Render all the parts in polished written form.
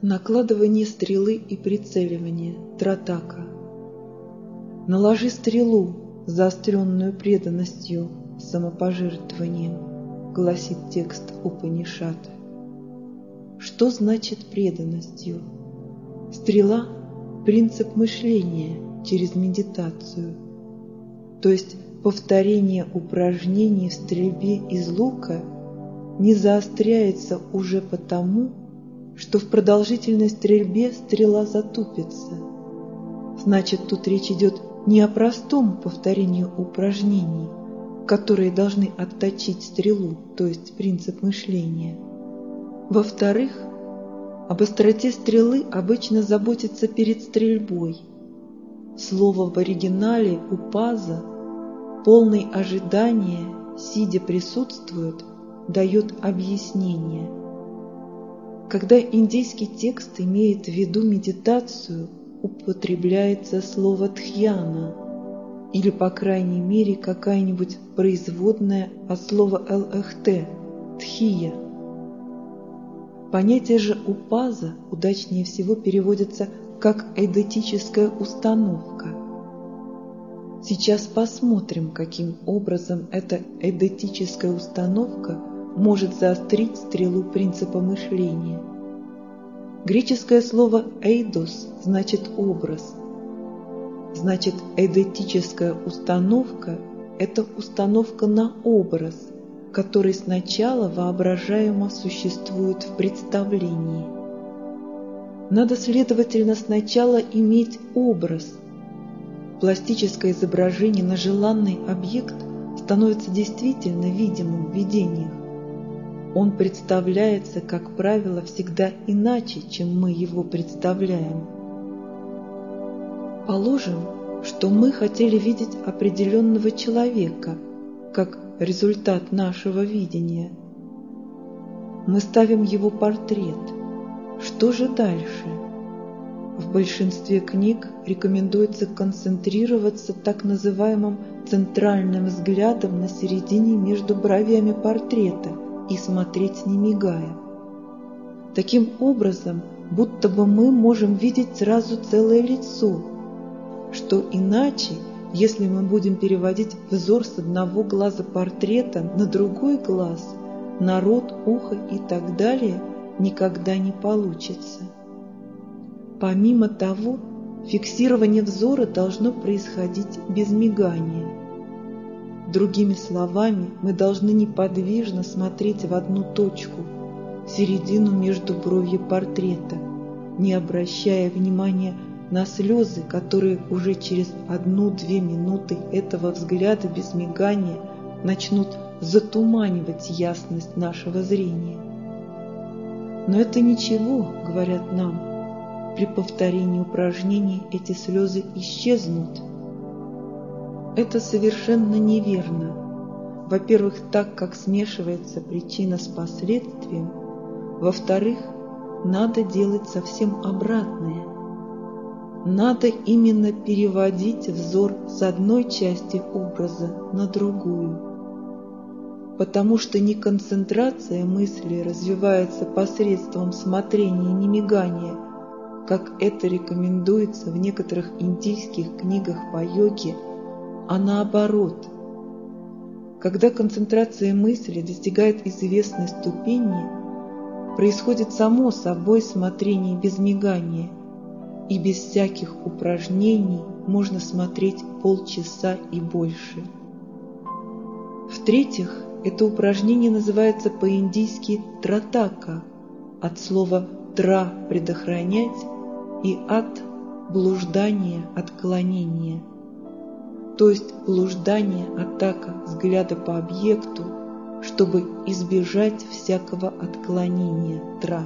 Накладывание стрелы и прицеливание. Тратака. Наложи стрелу, заостренную преданностью, самопожертвованием, гласит текст Упанишад. Что значит преданностью? Стрела – принцип мышления через медитацию, то есть повторение упражнений в стрельбе из лука не заостряется уже потому, что в продолжительной стрельбе стрела затупится. Значит, тут речь идет не о простом повторении упражнений, которые должны отточить стрелу, то есть принцип мышления. Во-вторых, об остроте стрелы обычно заботятся перед стрельбой. Слово в оригинале «упаза», полный ожидания, сидя присутствует, дает объяснение. Когда индийский текст имеет в виду медитацию, употребляется слово «дхьяна» или, по крайней мере, какая-нибудь производная от слова «лхт» – «дхия». Понятие же «упаза» удачнее всего переводится как «эйдетическая установка». Сейчас посмотрим, каким образом эта эйдетическая установка может заострить стрелу принципа мышления. Греческое слово «эйдос» значит «образ». Значит, эйдетическая установка – это установка на образ, который сначала воображаемо существует в представлении. Надо, следовательно, сначала иметь образ. Пластическое изображение на желанный объект становится действительно видимым в видениях. Он представляется, как правило, всегда иначе, чем мы его представляем. Положим, что мы хотели видеть определенного человека, как результат нашего видения. Мы ставим его портрет. Что же дальше? В большинстве книг рекомендуется концентрироваться так называемым центральным взглядом на середине между бровями портрета и смотреть не мигая. Таким образом, будто бы мы можем видеть сразу целое лицо, что иначе, если мы будем переводить взор с одного глаза портрета на другой глаз, на рот, ухо и так далее, никогда не получится. Помимо того, фиксирование взора должно происходить без мигания. Другими словами, мы должны неподвижно смотреть в одну точку, середину между бровью портрета, не обращая внимания на слезы, которые уже через 1-2 минуты этого взгляда без мигания начнут затуманивать ясность нашего зрения. Но это ничего, говорят нам, при повторении упражнений эти слезы исчезнут. Это совершенно неверно. Во-первых, так как смешивается причина с последствием. Во-вторых, надо делать совсем обратное. Надо именно переводить взор с одной части образа на другую. Потому что не концентрация мысли развивается посредством смотрения и немигания, как это рекомендуется в некоторых индийских книгах по йоге, а наоборот. Когда концентрация мысли достигает известной ступени, происходит само собой смотрение без мигания, и без всяких упражнений можно смотреть полчаса и больше. В-третьих, это упражнение называется по-индийски тратака, от слова «тра» – предохранять и «ат» – блуждание, отклонение. То есть блуждание, атака взгляда по объекту, чтобы избежать всякого отклонения тра.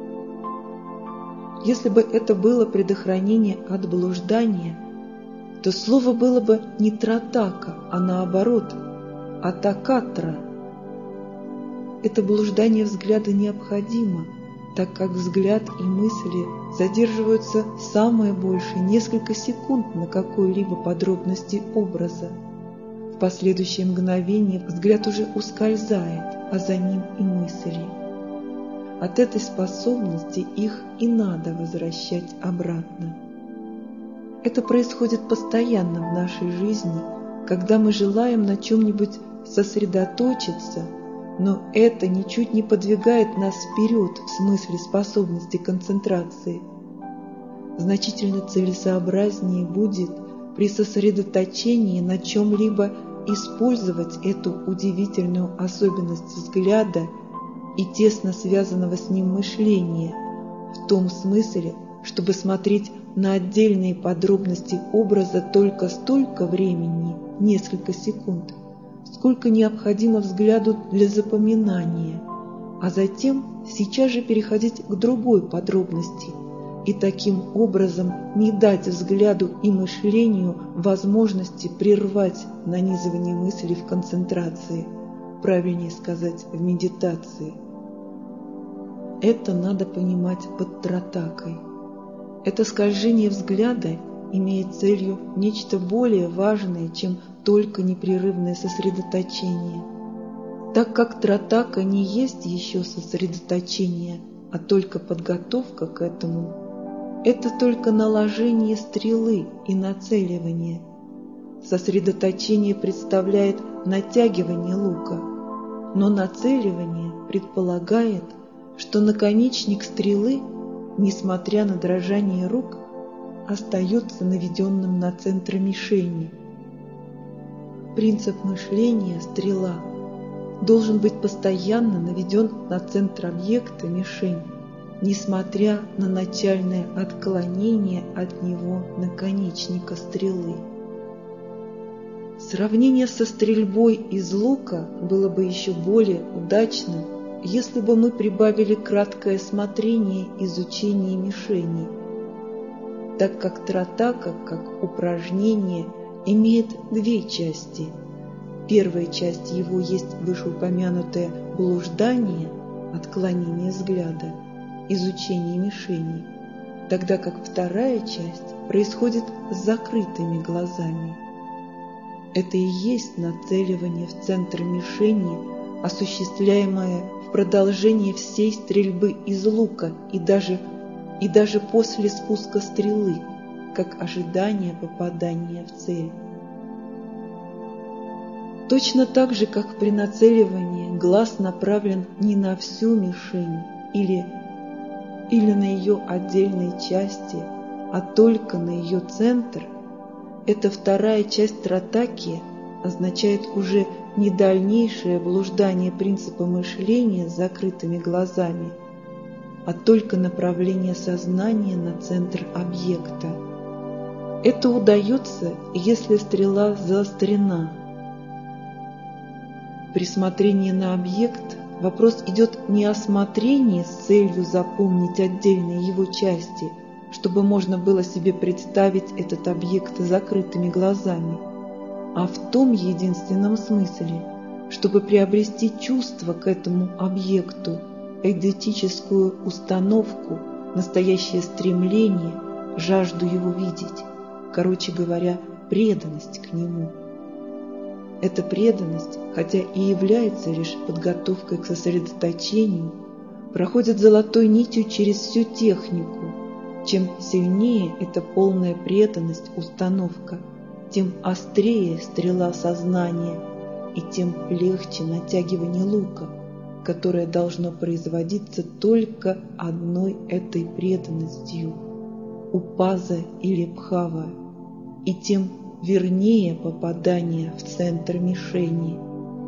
Если бы это было предохранение от блуждания, то слово было бы не тратака, а наоборот – атакатра. Это блуждание взгляда необходимо, так как взгляд и мысли задерживаются самое большее несколько секунд на какой-либо подробности образа. В последующее мгновение взгляд уже ускользает, а за ним и мысли. от этой способности их и надо возвращать обратно. Это происходит постоянно в нашей жизни, когда мы желаем на чем-нибудь сосредоточиться, но это ничуть не подвигает нас вперед в смысле способности концентрации. Значительно целесообразнее будет при сосредоточении на чем-либо использовать эту удивительную особенность взгляда и тесно связанного с ним мышления, в том смысле, чтобы смотреть на отдельные подробности образа только столько времени, несколько секунд, сколько необходимо взгляду для запоминания, а затем сейчас же переходить к другой подробности и таким образом не дать взгляду и мышлению возможности прервать нанизывание мыслей в концентрации, правильнее сказать, в медитации. Это надо понимать под тратакой. Это скольжение взгляда имеет целью нечто более важное, чем только непрерывное сосредоточение. Так как тратака не есть еще сосредоточение, а только подготовка к этому, это только наложение стрелы и нацеливание. Сосредоточение представляет натягивание лука, но нацеливание предполагает, что наконечник стрелы, несмотря на дрожание рук, остается наведенным на центр мишени. Принцип мышления «стрела» должен быть постоянно наведен на центр объекта мишень, несмотря на начальное отклонение от него наконечника стрелы. Сравнение со стрельбой из лука было бы еще более удачным, если бы мы прибавили краткое смотрение изучения мишеней, так как тратака, как упражнение, имеет две части. Первая часть его есть вышеупомянутое блуждание, отклонение взгляда, изучение мишеней, тогда как вторая часть происходит с закрытыми глазами. Это и есть нацеливание в центр мишени, осуществляемое в продолжении всей стрельбы из лука и даже после спуска стрелы, как ожидание попадания в цель. Точно так же, как при нацеливании глаз направлен не на всю мишень или на ее отдельные части, а только на ее центр, эта вторая часть тратаки означает уже не дальнейшее блуждание принципа мышления с закрытыми глазами, а только направление сознания на центр объекта. Это удается, если стрела заострена. При смотрении на объект вопрос идет не о смотрении с целью запомнить отдельные его части, чтобы можно было себе представить этот объект закрытыми глазами, а в том единственном смысле, чтобы приобрести чувство к этому объекту, эйдетическую установку, настоящее стремление, жажду его видеть, короче говоря, преданность к нему. Эта преданность, хотя и является лишь подготовкой к сосредоточению, проходит золотой нитью через всю технику. Чем сильнее эта полная преданность, установка, тем острее стрела сознания и тем легче натягивание лука, которое должно производиться только одной этой преданностью – упаза или бхава, и тем вернее попадание в центр мишени.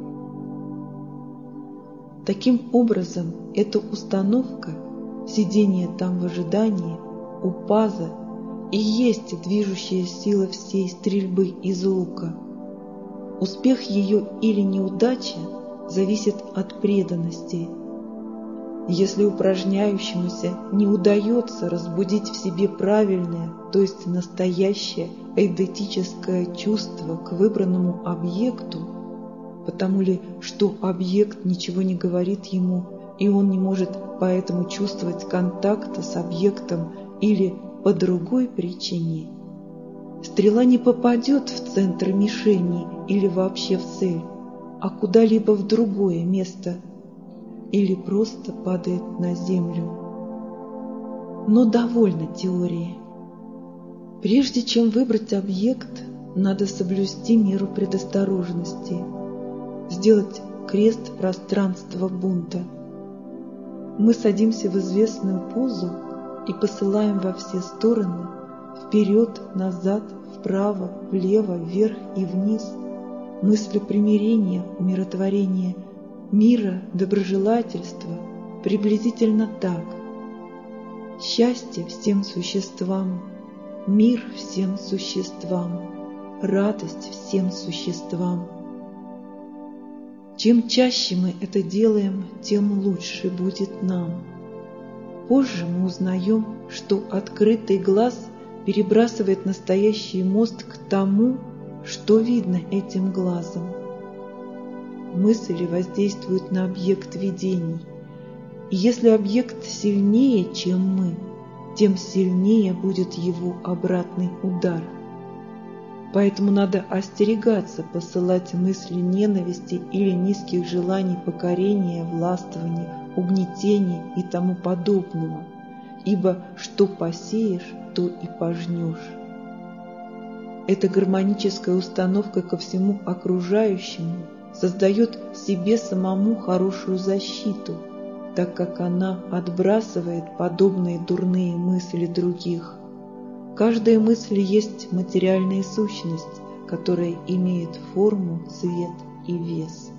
Таким образом, эта установка, сидение там в ожидании, упаза, и есть движущая сила всей стрельбы из лука. Успех ее или неудача зависит от преданности. Если упражняющемуся не удается разбудить в себе правильное, то есть настоящее эйдетическое чувство к выбранному объекту, потому ли, что объект ничего не говорит ему, и он не может поэтому чувствовать контакта с объектом или по другой причине, стрела не попадет в центр мишени или вообще в цель, а куда-либо в другое место. или просто падает на землю. Но довольно теории. Прежде чем выбрать объект, надо соблюсти меру предосторожности, сделать крест пространства бунта. Мы садимся в известную позу и посылаем во все стороны, вперед, назад, вправо, влево, вверх и вниз, мысли примирения, умиротворения, мира, доброжелательства, приблизительно так. Счастье всем существам, мир всем существам, радость всем существам. Чем чаще мы это делаем, тем лучше будет нам. Позже мы узнаем, что открытый глаз перебрасывает настоящий мост к тому, что видно этим глазом. Мысли воздействуют на объект видений, и если объект сильнее, чем мы, тем сильнее будет его обратный удар. Поэтому надо остерегаться посылать мысли ненависти или низких желаний покорения, властвования, угнетения и тому подобного, ибо что посеешь, то и пожнешь. Эта гармоническая установка ко всему окружающему создает себе самому хорошую защиту, так как она отбрасывает подобные дурные мысли других. Каждая мысль есть материальная сущность, которая имеет форму, цвет и вес.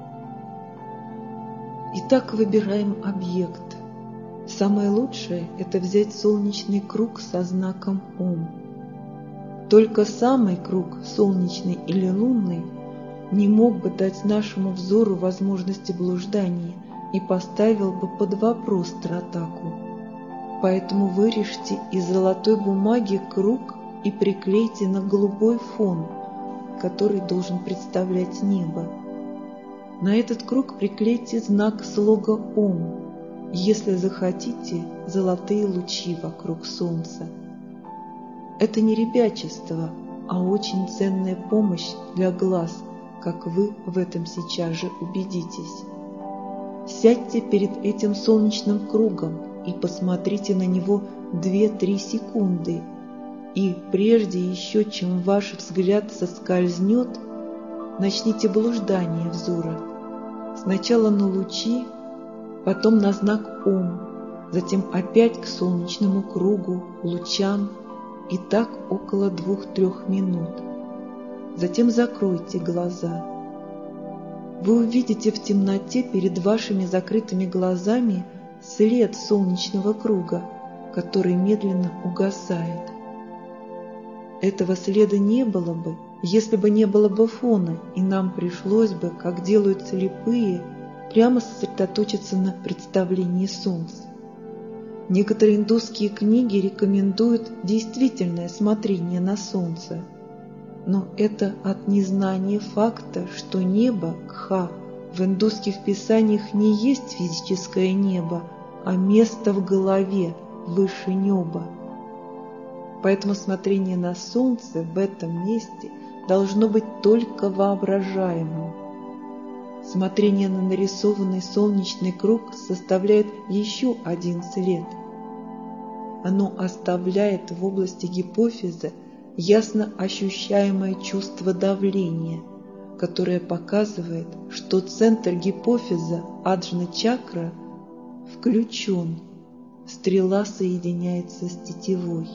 Итак, выбираем объект. Самое лучшее – это взять солнечный круг со знаком Ом. Только самый круг, солнечный или лунный, не мог бы дать нашему взору возможности блуждания и поставил бы под вопрос Тратаку. Поэтому вырежьте из золотой бумаги круг и приклейте на голубой фон, который должен представлять небо. На этот круг приклейте знак слога Ом, если захотите, золотые лучи вокруг солнца. Это не ребячество, а очень ценная помощь для глаз, как вы в этом сейчас же убедитесь. Сядьте перед этим солнечным кругом и посмотрите на него 2-3 секунды, и прежде еще, чем ваш взгляд соскользнет, начните блуждание взора. Сначала на лучи, потом на знак Ом, затем опять к солнечному кругу, лучам, и так около 2-3 минут. Затем закройте глаза. Вы увидите в темноте перед вашими закрытыми глазами след солнечного круга, который медленно угасает. Этого следа не было бы, если бы не было бы фона, и нам пришлось бы, как делают слепые, прямо сосредоточиться на представлении солнца. Некоторые индусские книги рекомендуют действительное смотрение на солнце, но это от незнания факта, что небо, Кха, в индусских писаниях не есть физическое небо, а место в голове, выше неба. Поэтому смотрение на солнце в этом месте должно быть только воображаемым. Смотрение на нарисованный солнечный круг составляет еще один след. Оно оставляет в области гипофиза ясно ощущаемое чувство давления, которое показывает, что центр гипофиза аджна-чакра включен, стрела соединяется с тетивой.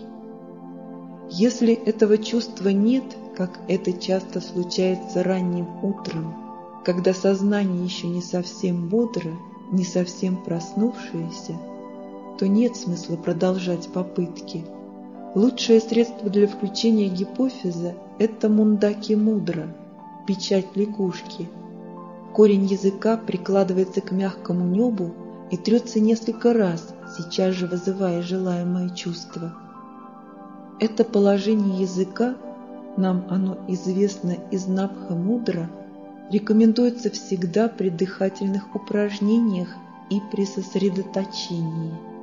Если этого чувства нет, как это часто случается ранним утром, когда сознание еще не совсем бодро, не совсем проснувшееся, то нет смысла продолжать попытки. Лучшее средство для включения гипофиза – это мундаки-мудра, печать лягушки. Корень языка прикладывается к мягкому небу и трется несколько раз, сейчас же вызывая желаемое чувство. Это положение языка, нам оно известно из Напха-мудра, рекомендуется всегда при дыхательных упражнениях и при сосредоточении.